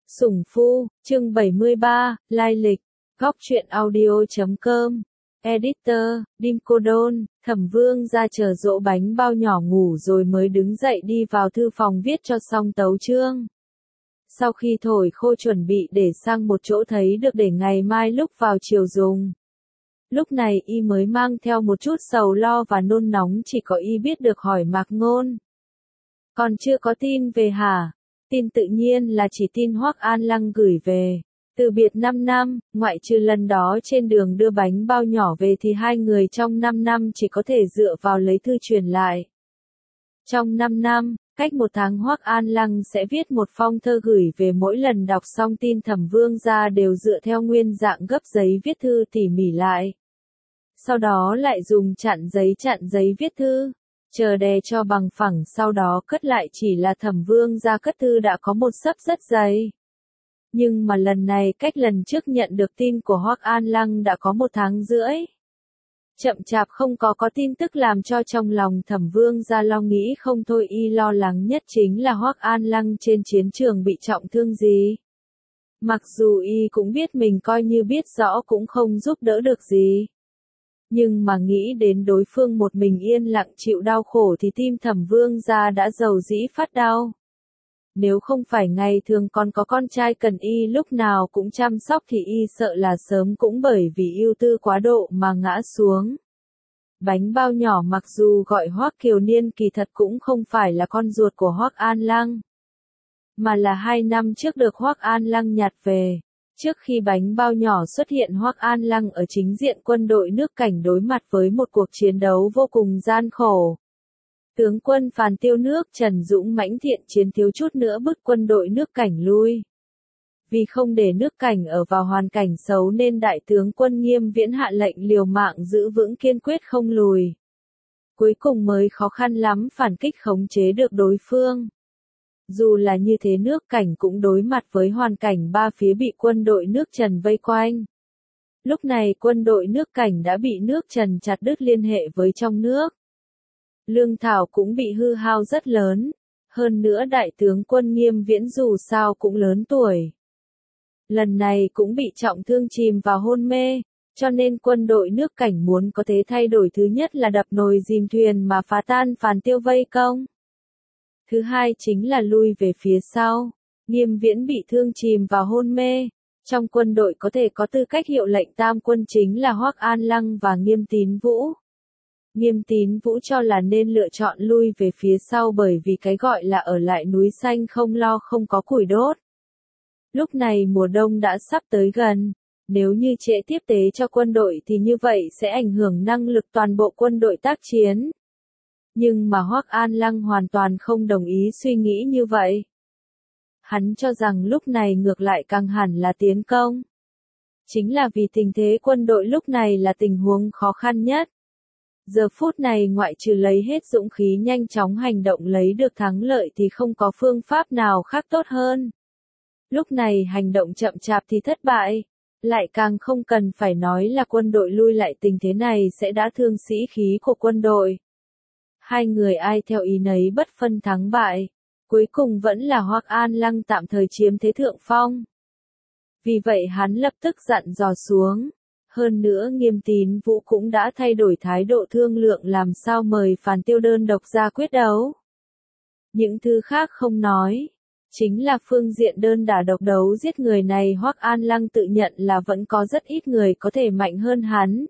Sủng Phu, chương 73, lai lịch, góc truyện audio.com, editor, Đinh Cô Đôn, Thẩm Vương ra chờ dỗ bánh bao nhỏ ngủ rồi mới đứng dậy đi vào thư phòng viết cho xong tấu chương. Sau khi thổi khô chuẩn bị để sang một chỗ thấy được để ngày mai lúc vào chiều dùng. Lúc này y mới mang theo một chút sầu lo và nôn nóng, chỉ có y biết được hỏi Mạc Ngôn. Còn chưa có tin về hả? Tin tự nhiên là chỉ tin Hoắc An Lăng gửi về. Từ biệt 5 năm, ngoại trừ lần đó trên đường đưa bánh bao nhỏ về thì hai người trong 5 năm chỉ có thể dựa vào lấy thư truyền lại. Trong 5 năm, cách một tháng Hoắc An Lăng sẽ viết một phong thơ gửi về, mỗi lần đọc xong tin Thẩm Vương ra đều dựa theo nguyên dạng gấp giấy viết thư tỉ mỉ lại. Sau đó lại dùng chặn giấy viết thư, chờ đè cho bằng phẳng, sau đó cất lại. Chỉ là Thẩm Vương ra cất thư đã có một xấp rất dày. Nhưng mà lần này cách lần trước nhận được tin của Hoắc An Lăng đã có 1 tháng rưỡi. Chậm chạp không có tin tức làm cho trong lòng Thẩm Vương ra lo nghĩ không thôi. Y lo lắng nhất chính là Hoắc An Lăng trên chiến trường bị trọng thương gì. Mặc dù y cũng biết mình coi như biết rõ cũng không giúp đỡ được gì. Nhưng mà nghĩ đến đối phương một mình yên lặng chịu đau khổ thì tim Thẩm Vương ra đã dầu dĩ phát đau. Nếu không phải ngày thường còn có con trai cần y lúc nào cũng chăm sóc thì y sợ là sớm cũng bởi vì ưu tư quá độ mà ngã xuống. Bánh bao nhỏ mặc dù gọi Hoắc Kiều Niên kỳ thật cũng không phải là con ruột của Hoắc An Lăng, mà là 2 năm trước được Hoắc An Lăng nhặt về. Trước khi bánh bao nhỏ xuất hiện, Hoắc An Lăng ở chính diện quân đội nước Cảnh đối mặt với một cuộc chiến đấu vô cùng gian khổ. Tướng quân Phàn Tiêu nước Trần dũng mãnh thiện chiến, thiếu chút nữa bức quân đội nước Cảnh lui. Vì không để nước Cảnh ở vào hoàn cảnh xấu nên đại tướng quân Nghiêm Viễn hạ lệnh liều mạng giữ vững, kiên quyết không lùi. Cuối cùng mới khó khăn lắm phản kích khống chế được đối phương. Dù là như thế, nước Cảnh cũng đối mặt với hoàn cảnh ba phía bị quân đội nước Trần vây quanh. Lúc này quân đội nước Cảnh đã bị nước Trần chặt đứt liên hệ với trong nước. Lương thảo cũng bị hư hao rất lớn. Hơn nữa đại tướng quân Nghiêm Viễn dù sao cũng lớn tuổi. Lần này cũng bị trọng thương chìm vào hôn mê. Cho nên quân đội nước Cảnh muốn có thế thay đổi, thứ nhất là đập nồi dìm thuyền mà phá tan Phàn Tiêu vây công. Thứ hai chính là lui về phía sau. Nghiêm Viễn bị thương chìm vào hôn mê. Trong quân đội có thể có tư cách hiệu lệnh tam quân chính là Hoắc An Lăng và Nghiêm Tín Vũ. Nghiêm Tín Vũ cho là nên lựa chọn lui về phía sau bởi vì cái gọi là ở lại núi xanh không lo không có củi đốt. Lúc này mùa đông đã sắp tới gần. Nếu như trễ tiếp tế cho quân đội thì như vậy sẽ ảnh hưởng năng lực toàn bộ quân đội tác chiến. Nhưng mà Hoắc An Lăng hoàn toàn không đồng ý suy nghĩ như vậy. Hắn cho rằng lúc này ngược lại càng hẳn là tiến công. Chính là vì tình thế quân đội lúc này là tình huống khó khăn nhất. Giờ phút này ngoại trừ lấy hết dũng khí nhanh chóng hành động lấy được thắng lợi thì không có phương pháp nào khác tốt hơn. Lúc này hành động chậm chạp thì thất bại. Lại càng không cần phải nói là quân đội lui lại, tình thế này sẽ đã thương sĩ khí của quân đội. Hai người ai theo ý nấy bất phân thắng bại. Cuối cùng vẫn là Hoắc An Lăng tạm thời chiếm thế thượng phong. Vì vậy hắn lập tức dặn dò xuống. Hơn nữa Nghiêm Tín Vũ cũng đã thay đổi thái độ thương lượng làm sao mời Phàn Tiêu đơn độc ra quyết đấu. Những thứ khác không nói. Chính là phương diện đơn đả độc đấu giết người này Hoắc An Lăng tự nhận là vẫn có rất ít người có thể mạnh hơn hắn.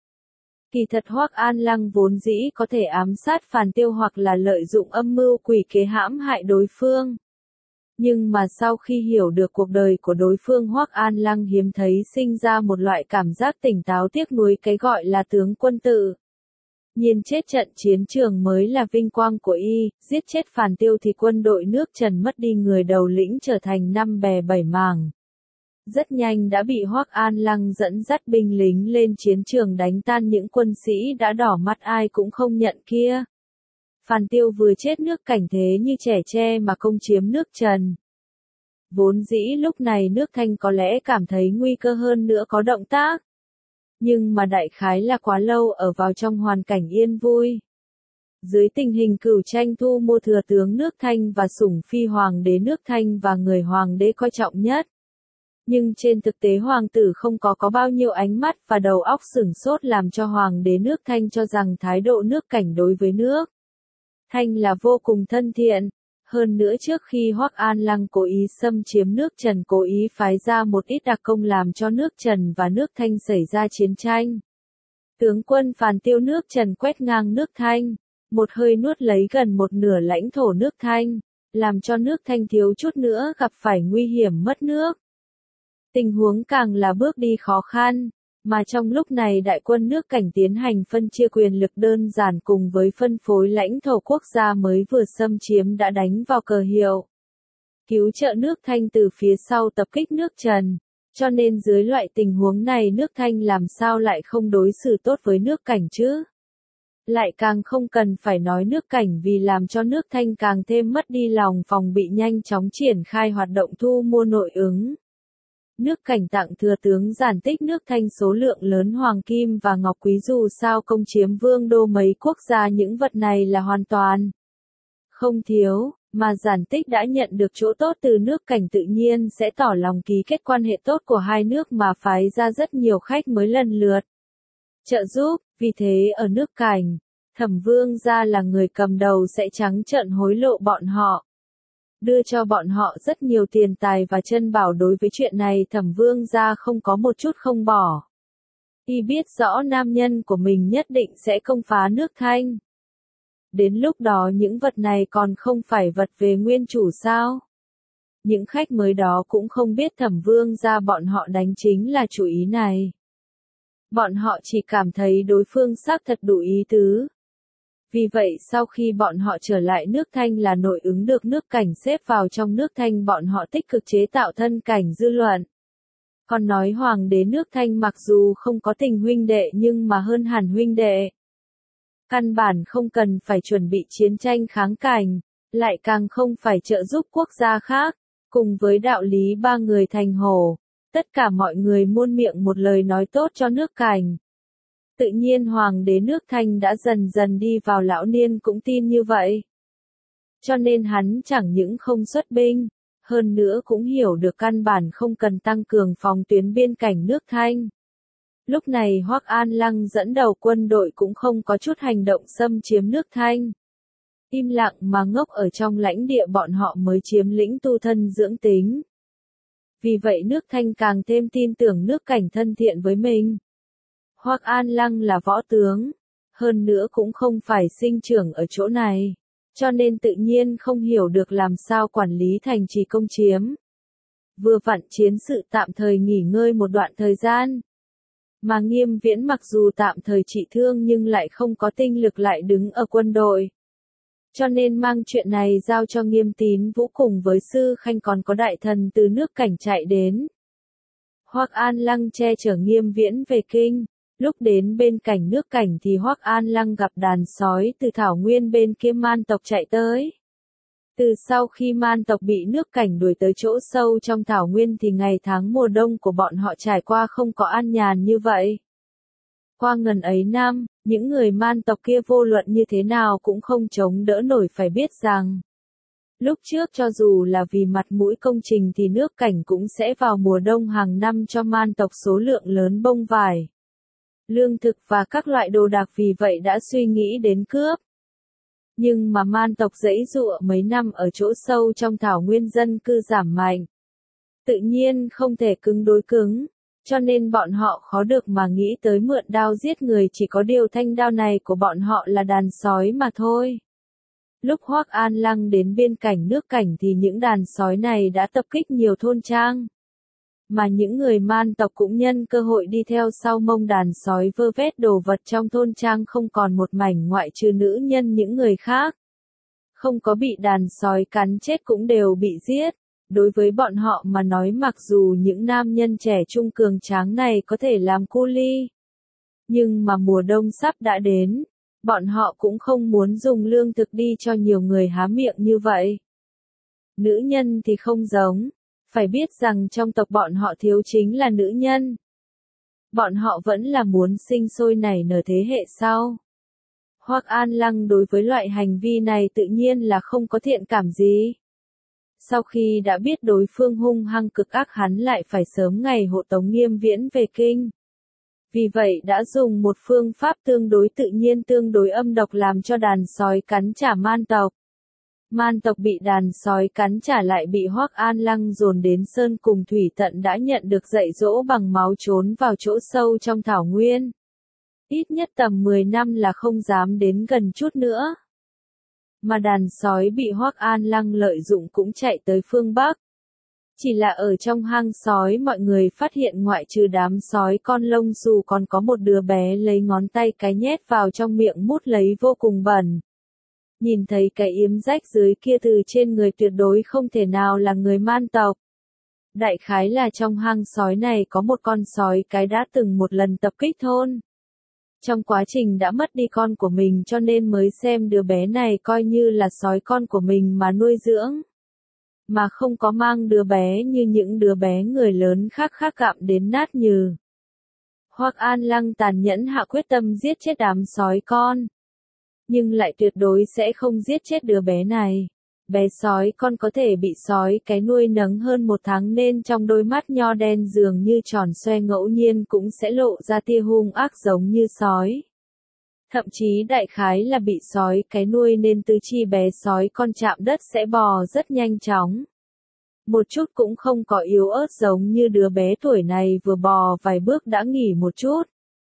Kỳ thật Hoắc An Lăng vốn dĩ có thể ám sát Phàn Tiêu hoặc là lợi dụng âm mưu quỷ kế hãm hại đối phương. Nhưng mà sau khi hiểu được cuộc đời của đối phương, Hoắc An Lăng hiếm thấy sinh ra một loại cảm giác tỉnh táo, tiếc nuối cái gọi là tướng quân tử. Nhiên chết trận chiến trường mới là vinh quang của y, giết chết Phàn Tiêu thì quân đội nước Trần mất đi người đầu lĩnh, trở thành 5 bè 7 mảng. Rất nhanh đã bị Hoắc An Lăng dẫn dắt binh lính lên chiến trường đánh tan những quân sĩ đã đỏ mắt ai cũng không nhận kia. Phàn Tiêu vừa chết nước Cảnh thế như trẻ tre mà công chiếm nước Trần. Vốn dĩ lúc này nước Thanh có lẽ cảm thấy nguy cơ hơn nữa có động tác. Nhưng mà đại khái là quá lâu ở vào trong hoàn cảnh yên vui. Dưới tình hình cửu tranh thu mua thừa tướng nước Thanh và sủng phi hoàng đế nước Thanh và người hoàng đế coi trọng nhất. Nhưng trên thực tế hoàng tử không có bao nhiêu ánh mắt và đầu óc sửng sốt làm cho hoàng đế nước Thanh cho rằng thái độ nước Cảnh đối với nước Thanh là vô cùng thân thiện. Hơn nữa trước khi Hoắc An Lăng cố ý xâm chiếm nước Trần cố ý phái ra một ít đặc công làm cho nước Trần và nước Thanh xảy ra chiến tranh. Tướng quân Phàn Tiêu nước Trần quét ngang nước Thanh, một hơi nuốt lấy gần một nửa lãnh thổ nước Thanh, làm cho nước Thanh thiếu chút nữa gặp phải nguy hiểm mất nước. Tình huống càng là bước đi khó khăn, mà trong lúc này đại quân nước Cảnh tiến hành phân chia quyền lực đơn giản cùng với phân phối lãnh thổ quốc gia mới vừa xâm chiếm đã đánh vào cờ hiệu. Cứu trợ nước Thanh từ phía sau tập kích nước Trần, cho nên dưới loại tình huống này nước Thanh làm sao lại không đối xử tốt với nước Cảnh chứ? Lại càng không cần phải nói nước Cảnh vì làm cho nước Thanh càng thêm mất đi lòng phòng bị nhanh chóng triển khai hoạt động thu mua nội ứng. Nước Cảnh tặng thừa tướng Giản Tích nước Thanh số lượng lớn hoàng kim và ngọc quý dù sao công chiếm vương đô mấy quốc gia những vật này là hoàn toàn không thiếu, mà Giản Tích đã nhận được chỗ tốt từ nước Cảnh tự nhiên sẽ tỏ lòng ký kết quan hệ tốt của hai nước mà phái ra rất nhiều khách mới lần lượt trợ giúp, vì thế ở nước Cảnh, Thẩm Vương gia là người cầm đầu sẽ trắng trợn hối lộ bọn họ. Đưa cho bọn họ rất nhiều tiền tài và chân bảo đối với chuyện này Thẩm Vương gia không có một chút không bỏ. Y biết rõ nam nhân của mình nhất định sẽ công phá nước Thanh. Đến lúc đó những vật này còn không phải vật về nguyên chủ sao? Những khách mới đó cũng không biết Thẩm Vương gia bọn họ đánh chính là chủ ý này. Bọn họ chỉ cảm thấy đối phương xác thật đủ ý tứ. Vì vậy sau khi bọn họ trở lại nước Thanh là nội ứng được nước Cảnh xếp vào trong nước Thanh bọn họ tích cực chế tạo thân cảnh dư luận. Còn nói hoàng đế nước Thanh mặc dù không có tình huynh đệ nhưng mà hơn hẳn huynh đệ. Căn bản không cần phải chuẩn bị chiến tranh kháng Cảnh, lại càng không phải trợ giúp quốc gia khác, cùng với đạo lý ba người thành hổ. Tất cả mọi người muôn miệng một lời nói tốt cho nước Cảnh. Tự nhiên hoàng đế nước Thanh đã dần dần đi vào lão niên cũng tin như vậy. Cho nên hắn chẳng những không xuất binh, hơn nữa cũng hiểu được căn bản không cần tăng cường phòng tuyến biên cảnh nước Thanh. Lúc này Hoắc An Lăng dẫn đầu quân đội cũng không có chút hành động xâm chiếm nước Thanh. Im lặng mà ngốc ở trong lãnh địa bọn họ mới chiếm lĩnh tu thân dưỡng tính. Vì vậy nước Thanh càng thêm tin tưởng nước Cảnh thân thiện với mình. Hoắc An Lăng là võ tướng, hơn nữa cũng không phải sinh trưởng ở chỗ này, cho nên tự nhiên không hiểu được làm sao quản lý thành trì công chiếm. Vừa vặn chiến sự tạm thời nghỉ ngơi một đoạn thời gian. Mà Nghiêm Viễn mặc dù tạm thời trị thương nhưng lại không có tinh lực lại đứng ở quân đội. Cho nên mang chuyện này giao cho Nghiêm Tín Vũ cùng với Sư Khanh còn có đại thần từ nước Cảnh chạy đến. Hoắc An Lăng che chở Nghiêm Viễn về kinh. Lúc đến bên cảnh nước Cảnh thì Hoắc An Lăng gặp đàn sói từ thảo nguyên bên kia Man tộc chạy tới. Từ sau khi Man tộc bị nước Cảnh đuổi tới chỗ sâu trong thảo nguyên thì ngày tháng mùa đông của bọn họ trải qua không có an nhàn như vậy. Qua ngần ấy năm, những người Man tộc kia vô luận như thế nào cũng không chống đỡ nổi phải biết rằng. Lúc trước cho dù là vì mặt mũi công trình thì nước Cảnh cũng sẽ vào mùa đông hàng năm cho Man tộc số lượng lớn bông vải, lương thực và các loại đồ đạc vì vậy đã suy nghĩ đến cướp. Nhưng mà Man tộc giãy giụa mấy năm ở chỗ sâu trong thảo nguyên dân cư giảm mạnh. Tự nhiên không thể cứng đối cứng, cho nên bọn họ khó được mà nghĩ tới mượn đao giết người chỉ có điều thanh đao này của bọn họ là đàn sói mà thôi. Lúc Hoắc An Lăng đến biên cảnh nước Cảnh thì những đàn sói này đã tập kích nhiều thôn trang. Mà những người Man tộc cũng nhân cơ hội đi theo sau mông đàn sói vơ vét đồ vật trong thôn trang không còn một mảnh ngoại trừ nữ nhân những người khác. Không có bị đàn sói cắn chết cũng đều bị giết. Đối với bọn họ mà nói mặc dù những nam nhân trẻ trung cường tráng này có thể làm cu ly. Nhưng mà mùa đông sắp đã đến, bọn họ cũng không muốn dùng lương thực đi cho nhiều người há miệng như vậy. Nữ nhân thì không giống. Phải biết rằng trong tộc bọn họ thiếu chính là nữ nhân. Bọn họ vẫn là muốn sinh sôi nảy nở thế hệ sau. Hoắc An Lăng đối với loại hành vi này tự nhiên là không có thiện cảm gì. Sau khi đã biết đối phương hung hăng cực ác, hắn lại phải sớm ngày hộ tống Nghiêm Viễn về kinh. Vì vậy đã dùng một phương pháp tương đối tự nhiên, tương đối âm độc làm cho đàn sói cắn trả man tộc. Man tộc bị đàn sói cắn trả lại bị Hoắc An Lăng dồn đến sơn cùng thủy tận, đã nhận được dạy dỗ bằng máu, trốn vào chỗ sâu trong thảo nguyên. Ít nhất tầm 10 năm là không dám đến gần chút nữa. Mà đàn sói bị Hoắc An Lăng lợi dụng cũng chạy tới phương Bắc. Chỉ là ở trong hang sói mọi người phát hiện ngoại trừ đám sói con lông xù còn có một đứa bé lấy ngón tay cái nhét vào trong miệng mút lấy, vô cùng bẩn. Nhìn thấy cái yếm rách dưới kia từ trên người, tuyệt đối không thể nào là người man tộc. Đại khái là trong hang sói này có một con sói cái đã từng một lần tập kích thôn. Trong quá trình đã mất đi con của mình cho nên mới xem đứa bé này coi như là sói con của mình mà nuôi dưỡng. Mà không có mang đứa bé như những đứa bé người lớn khác gặm đến nát nhừ. Hoắc An Lăng tàn nhẫn hạ quyết tâm giết chết đám sói con. Nhưng lại tuyệt đối sẽ không giết chết đứa bé này. Bé sói con có thể bị sói cái nuôi nấng hơn 1 tháng nên trong đôi mắt nho đen dường như tròn xoe, ngẫu nhiên cũng sẽ lộ ra tia hung ác giống như sói. Thậm chí đại khái là bị sói cái nuôi nên tứ chi bé sói con chạm đất sẽ bò rất nhanh chóng. Một chút cũng không có yếu ớt giống như đứa bé tuổi này vừa bò vài bước đã nghỉ một chút.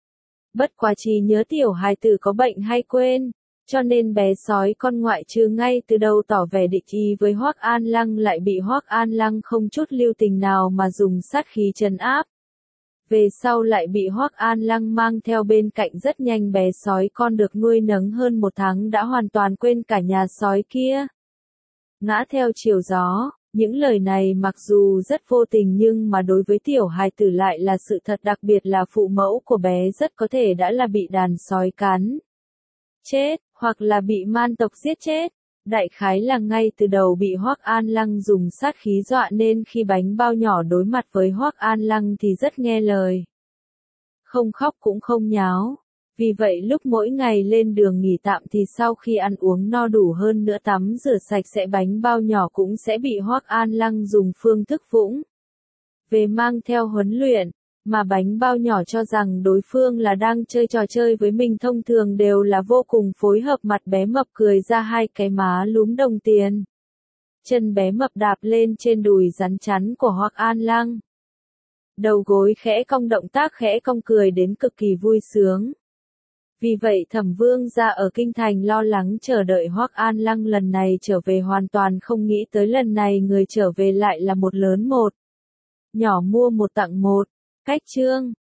Bất quá trí nhớ tiểu hài tử có bệnh hay quên, cho nên bé sói con ngoại trừ ngay từ đầu tỏ vẻ địch ý với Hoắc An Lăng lại bị Hoắc An Lăng không chút lưu tình nào mà dùng sát khí trấn áp. Về sau lại bị Hoắc An Lăng mang theo bên cạnh, rất nhanh bé sói con được nuôi nấng hơn 1 tháng đã hoàn toàn quên cả nhà sói kia. Ngã theo chiều gió, những lời này mặc dù rất vô tình nhưng mà đối với tiểu hài tử lại là sự thật, đặc biệt là phụ mẫu của bé rất có thể đã là bị đàn sói cắn chết, hoặc là bị man tộc giết chết. Đại khái là ngay từ đầu bị Hoắc An Lăng dùng sát khí dọa nên khi bánh bao nhỏ đối mặt với Hoắc An Lăng thì rất nghe lời. Không khóc cũng không nháo. Vì vậy lúc mỗi ngày lên đường nghỉ tạm thì sau khi ăn uống no đủ hơn nữa tắm rửa sạch sẽ, bánh bao nhỏ cũng sẽ bị Hoắc An Lăng dùng phương thức vũng về mang theo huấn luyện. Mà bánh bao nhỏ cho rằng đối phương là đang chơi trò chơi với mình thông thường đều là vô cùng phối hợp, mặt bé mập cười ra 2 cái má lúm đồng tiền. Chân bé mập đạp lên trên đùi rắn chắn của Hoắc An Lăng. Đầu gối khẽ cong, động tác khẽ cong, cười đến cực kỳ vui sướng. Vì vậy Thẩm Vương gia ở kinh thành lo lắng chờ đợi Hoắc An Lăng lần này trở về, hoàn toàn không nghĩ tới lần này người trở về lại là một lớn một nhỏ mua một tặng một. Cách chương